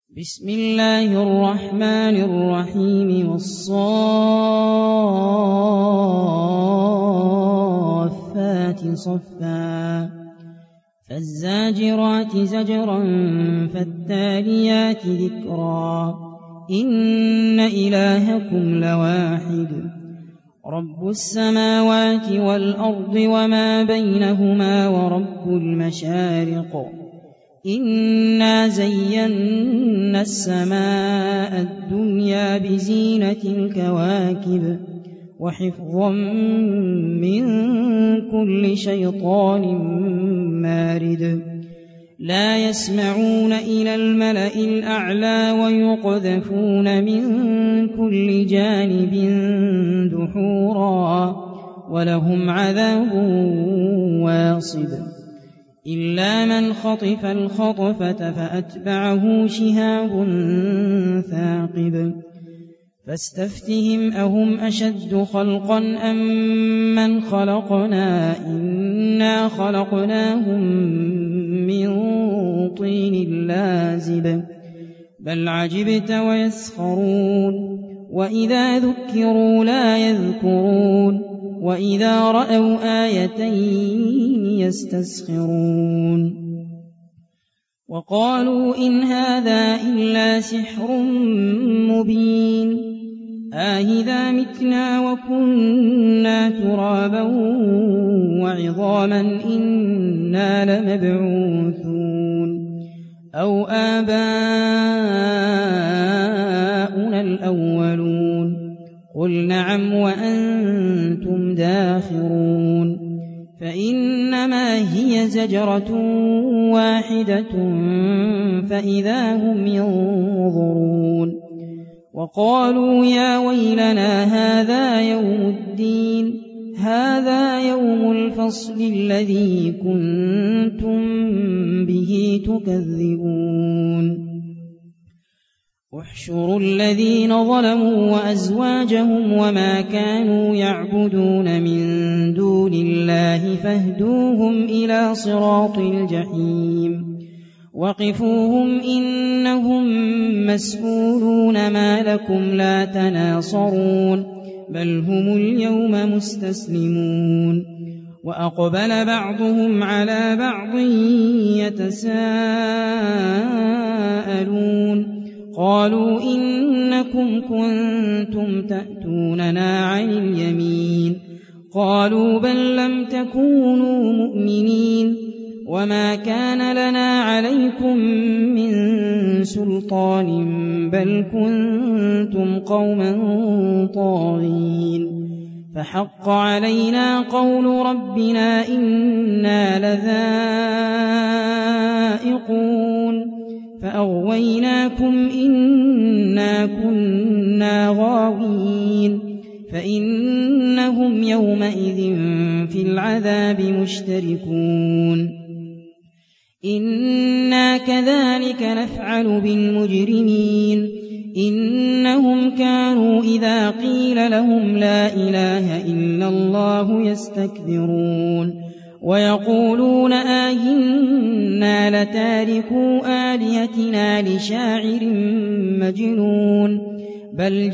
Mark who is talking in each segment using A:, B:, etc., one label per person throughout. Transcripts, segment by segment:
A: بسم الله الرحمن الرحيم والصافات صفا فالزاجرات زجرا فالتاليات ذكرا إن إلهكم لواحد رب السماوات والأرض وما بينهما ورب المشارق إنا زينا السماء الدنيا بزينة الكواكب وحفظا من كل شيطان مارد لا يسمعون إلى الملأ الأعلى ويقذفون من كل جانب دحورا ولهم عذاب واصب إلا من خطف الخطفة فأتبعه شهاب ثاقب فاستفتهم أهم أشد خلقا أم من خلقنا إنا خلقناهم من طين لازب بل عجبت ويسخرون وإذا ذكروا لا يذكرون وإذا رأوا آية يستسخرون وقالوا إن هذا إلا سحر مبين آهذا متنا وكنا ترابا وعظاما إنا لمبعوثون أو آباؤنا الأولون قل نعم وأنتم داخرون فإنما هي زجرة واحدة فإذا هم ينظرون وقالوا يا ويلنا هذا يوم الدين هذا يوم الفصل الذي كنتم به تكذبون احشروا الذين ظلموا وأزواجهم وما كانوا يعبدون من دون الله فاهدوهم إلى صراط الجحيم وقفوهم إنهم مسؤولون ما لكم لا تناصرون بل هم اليوم مستسلمون وأقبل بعضهم على بعض يتساءلون قالوا إنكم كنتم تأتوننا عن اليمين قالوا بل لم تكونوا مؤمنين وما كان لنا عليكم من سلطان بل كنتم قوما طاغين فحق علينا قول ربنا إنا لذائقون فأغويناكم إنا كنا غاوين فإنهم يومئذ في العذاب مشتركون إنا كذلك نفعل بالمجرمين إنهم كانوا إذا قيل لهم لا إله إلا الله يستكبرون ويقولون آئنا لتاركو آلهتنا لشاعر مجنون بل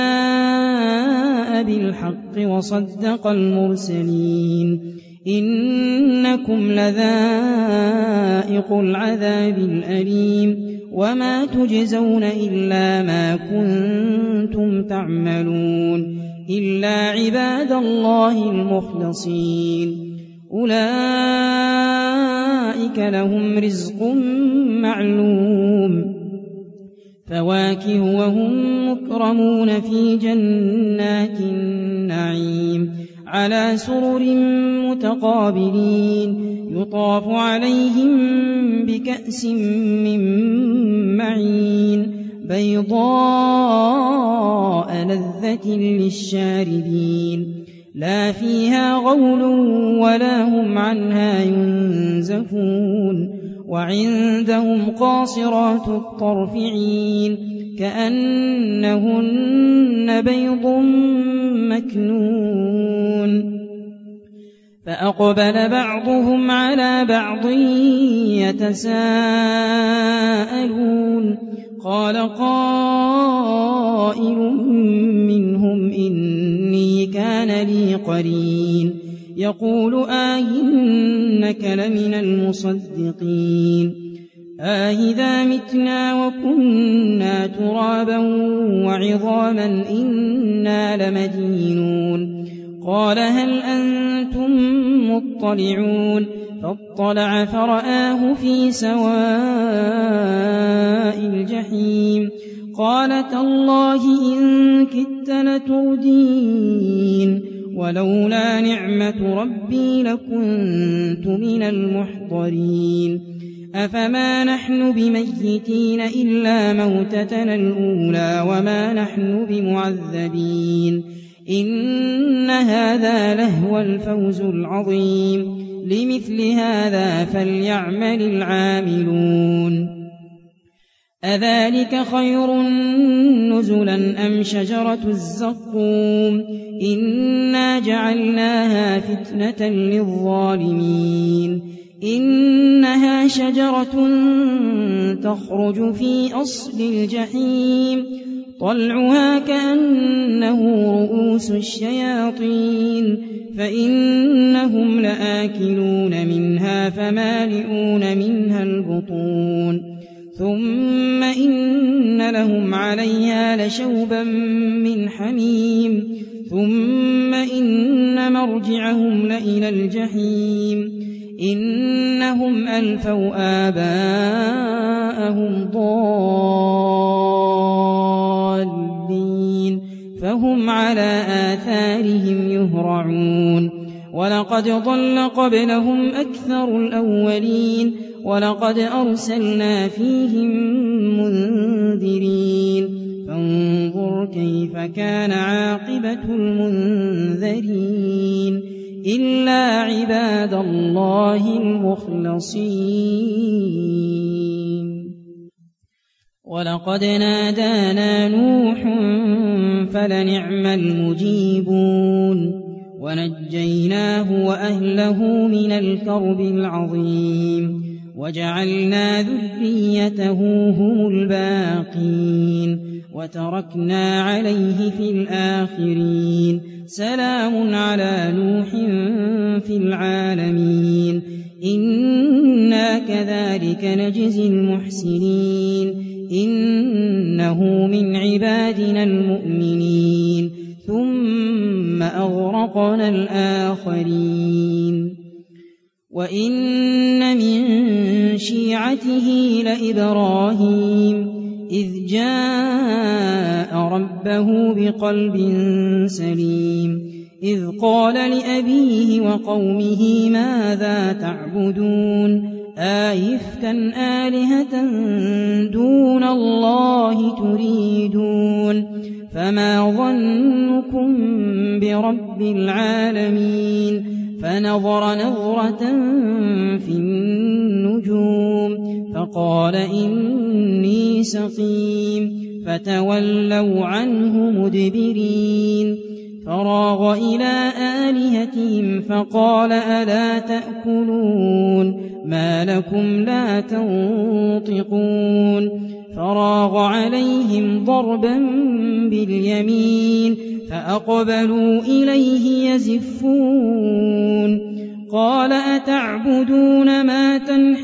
A: جاء بالحق وصدق المرسلين إنكم لذائق العذاب الأليم وما تجزون إلا ما كنتم تعملون إلا عباد الله المخلصين أولئك لهم رزق معلوم فواكه وهم مكرمون في جنات النعيم على سرر متقابلين يطاف عليهم بكأس من معين بيضاء لذة للشاربين لا فيها غول ولا هم عنها ينزفون وعندهم قاصرات الطرف عين كأنهن بيض مكنون فأقبل بعضهم على بعض يتساءلون قال قائل منهم إني كان لي قرين يقول إنك لمن المصدقين إذا متنا وكنا ترابا وعظاما إنا لمدينون قال هل أنتم مطلعون فاطلع فرآه في سواء الجحيم قال تالله إن كدت لتردين ولولا نعمة ربي لكنت من المحضرين أفما نحن بميتين إلا موتتنا الأولى وما نحن بمعذبين إن هذا لهو الفوز العظيم لمثل هذا فليعمل العاملون أذلك خير نزلا أم شجرة الزقوم إنا جعلناها فتنة للظالمين إنها شجرة تخرج في أصل الجحيم طلعها كأنه رؤوس الشياطين فإنهم لآكلون منها فمالئون منها البطون ثم إن لهم عليها لشوبا من حميم ثم إن مرجعهم لإلى الجحيم إنهم ألفوا آباءهم ضالين فهم على آثارهم يهرعون ولقد ضل قبلهم أكثر الأولين ولقد أرسلنا فيهم منذرين فانظر كيف كان عاقبة المنذرين إلا عباد الله المخلصين ولقد نادانا نوح فلنعم المجيبون ونجيناه وأهله من الكرب العظيم وجعلنا ذريته هم الباقين وتركنا عليه في الآخرين سلام على نوح في العالمين إنا كذلك نجزي المحسنين إنه من عبادنا المؤمنين ثم أغرقنا الآخرين وإن من شيعته لإبراهيم إذ جاء ربه بقلب سليم إذ قال لأبيه وقومه ماذا تعبدون أئفكا آلهة دون الله تريدون فما ظنكم برب العالمين فنظر نظرة في النجوم فقال إني سقيم فتولوا عنه مدبرين فراغ إلى آلهتهم فقال ألا تأكلون ما لكم لا تنطقون فراغ عليهم ضربا باليمين فأقبلوا إليه يزفون قال أتعبدون ما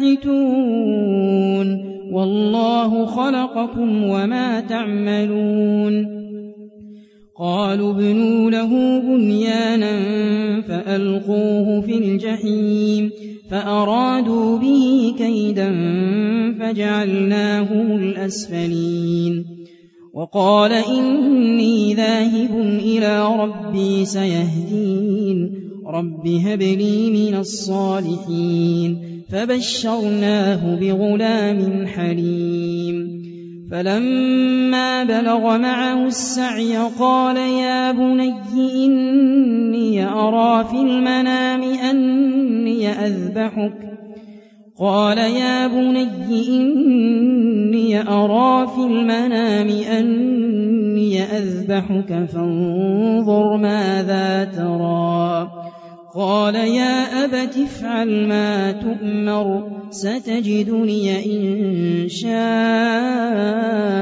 A: تنحتون والله خلقكم وما تعملون قالوا ابنوا له بنيانا فألقوه في الجحيم فأرادوا به كيدا فجعلناهم الأسفلين وقال إني ذاهب إلى ربي سيهدين رب هب لي من الصالحين فبشرناه بغلام حليم فلما بلغ معه السعي قال يا بني إني أرى في المنام أني أذبحك فانظر ماذا ترى قال يا أبت افعل ما تؤمر ستجدني إن شاء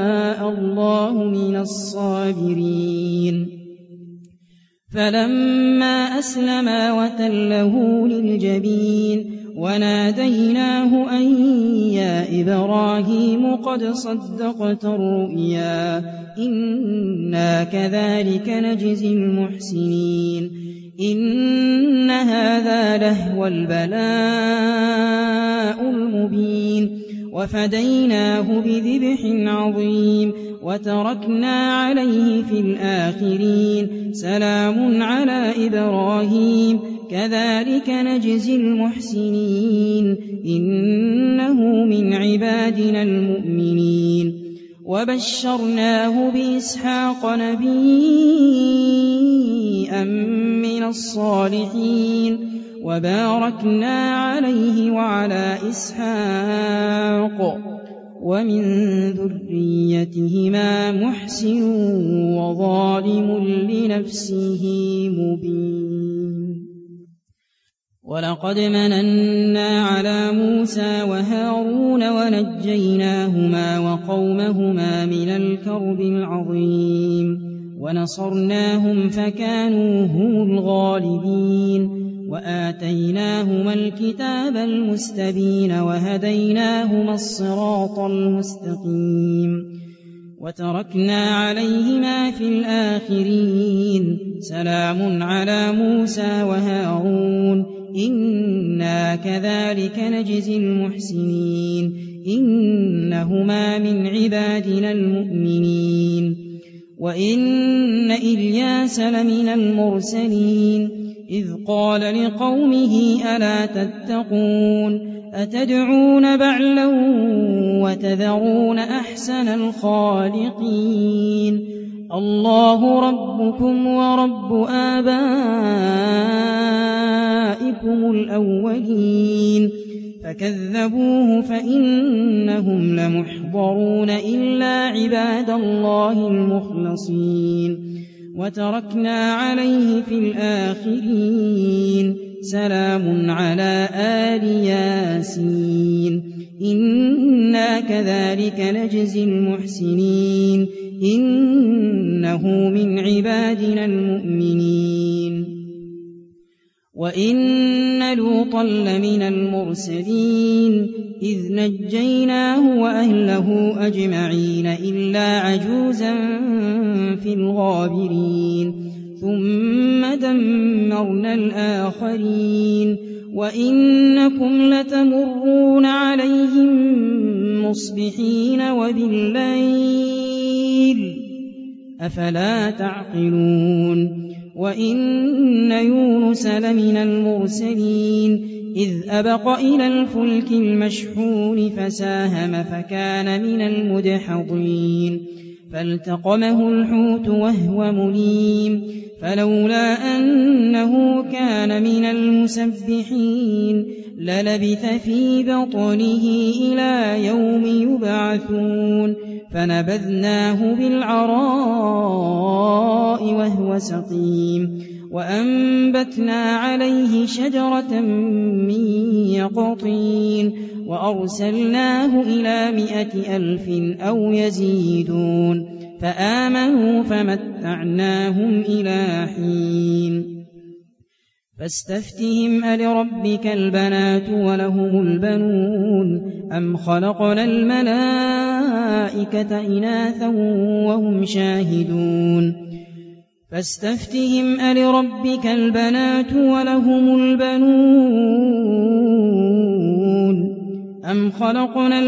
A: فلما أسلما وتله للجبين وناديناه أن يا إبراهيم قد صدقت الرؤيا إنا كذلك نجزي المحسنين إن هذا لهو البلاء المبين وفديناه بذبح عظيم وتركنا عليه في الآخرين سلام على إبراهيم كذلك نجزي المحسنين إنه من عبادنا المؤمنين وبشرناه بإسحاق نبيا من الصالحين وباركنا عليه وعلى إسحاق ومن ذريتهما محسن وظالم لنفسه مبين ولقد مننا على موسى وهارون ونجيناهما وقومهما من الكرب العظيم ونصرناهم فكانوا هم الغالبين وآتيناهما الكتاب المستبين وهديناهما الصراط المستقيم وتركنا عليهما في الآخرين سلام على موسى وهارون إنا كذلك نجزي المحسنين إنهما من عبادنا المؤمنين وإن إلياس لمن المرسلين إذ قال لقومه ألا تتقون أتدعون بعلا وتذرون أحسن الخالقين الله ربكم ورب آبائكم الأولين فكذبوه فإنهم لمحضرون إلا عباد الله المخلصين وتركنا عليه في الآخرين سلام على آل ياسين إنا كذلك نجزي المحسنين إنه من عبادنا المؤمنين وإن لوطا لمن المرسلين إذ نجيناه وأهله أجمعين إلا عجوزا في الغابرين ثم دمرنا الآخرين وإنكم لتمرون عليهم مصبحين وبالليل أفلا تعقلون وإن يونس لمن المرسلين إذ أبق إلى الفلك المشحون فساهم فكان من المدحضين فالتقمه الحوت وهو مليم فلولا أنه كان من المسبحين للبث في بطنه إلى يوم يبعثون فنبذناه بالعراء وهو سقيم وأنبتنا عليه شجرة من يقطين وأرسلناه إلى 100,000 أو يزيدون فآمنوا فمتعناهم إلى حين فاستفتهم ألربك البنات ولهم البنون أم خلقنا الملائكة إناثا وهم شاهدون فاستفتهم ألربك البنات ولهم البنون أم خلقنا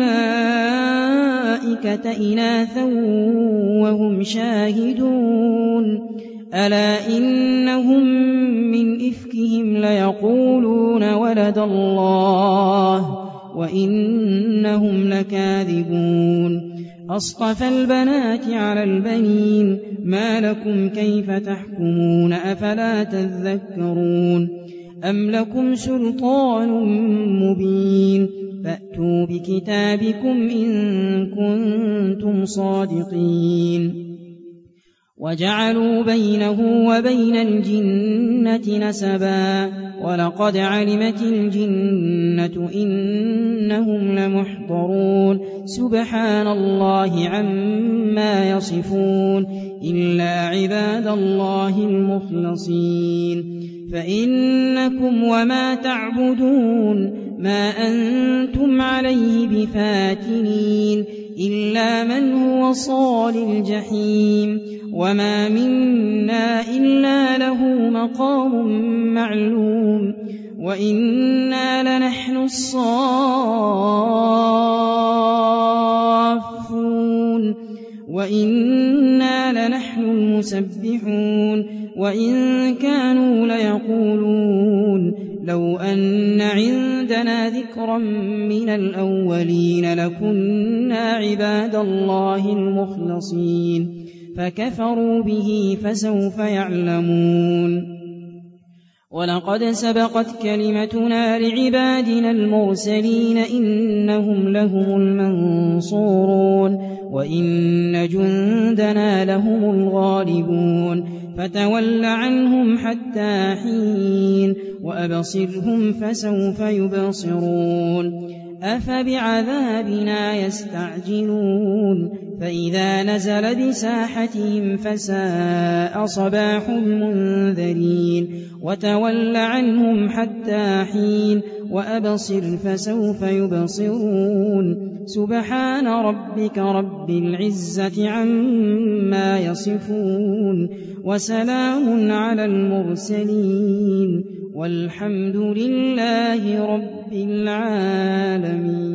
A: الملائكة إناثا وهم شاهدون ألا إنهم من إفكهم ليقولون ولد الله وإنهم لكاذبون أصطفى البنات على البنين ما لكم كيف تحكمون أفلا تذكرون أم لكم سلطان مبين فأتوا بكتابكم إن كنتم صادقين وجعلوا بينه وبين الجنة نسبا ولقد علمت الجنة إنهم لمحضرون سبحان الله عما يصفون إلا عباد الله المخلصين فإنكم وما تعبدون ما أنتم عليه بفاتنين إلا من هو صال الجحيم وما منا إلا له مقام معلوم وإنا لنحن الصافون وإنا لنحن المسبحون وإن كانوا ليقولون لو أن عندنا ذكرا من الأولين لكنا عباد الله المخلصين فكفروا به فسوف يعلمون ولقد سبقت كلمتنا لعبادنا المرسلين إنهم لهم المنصورون وإن جندنا لهم الغالبون فتول عنهم حتى حين وأبصرهم فسوف يبصرون أفبعذابنا يستعجلون فإذا نزل بساحتهم فساء صباح المنذرين وتول عنهم حتى حين وأبصر فسوف يبصرون سبحان ربك رب العزة عما يصفون وسلام على المرسلين والحمد لله رب العالمين.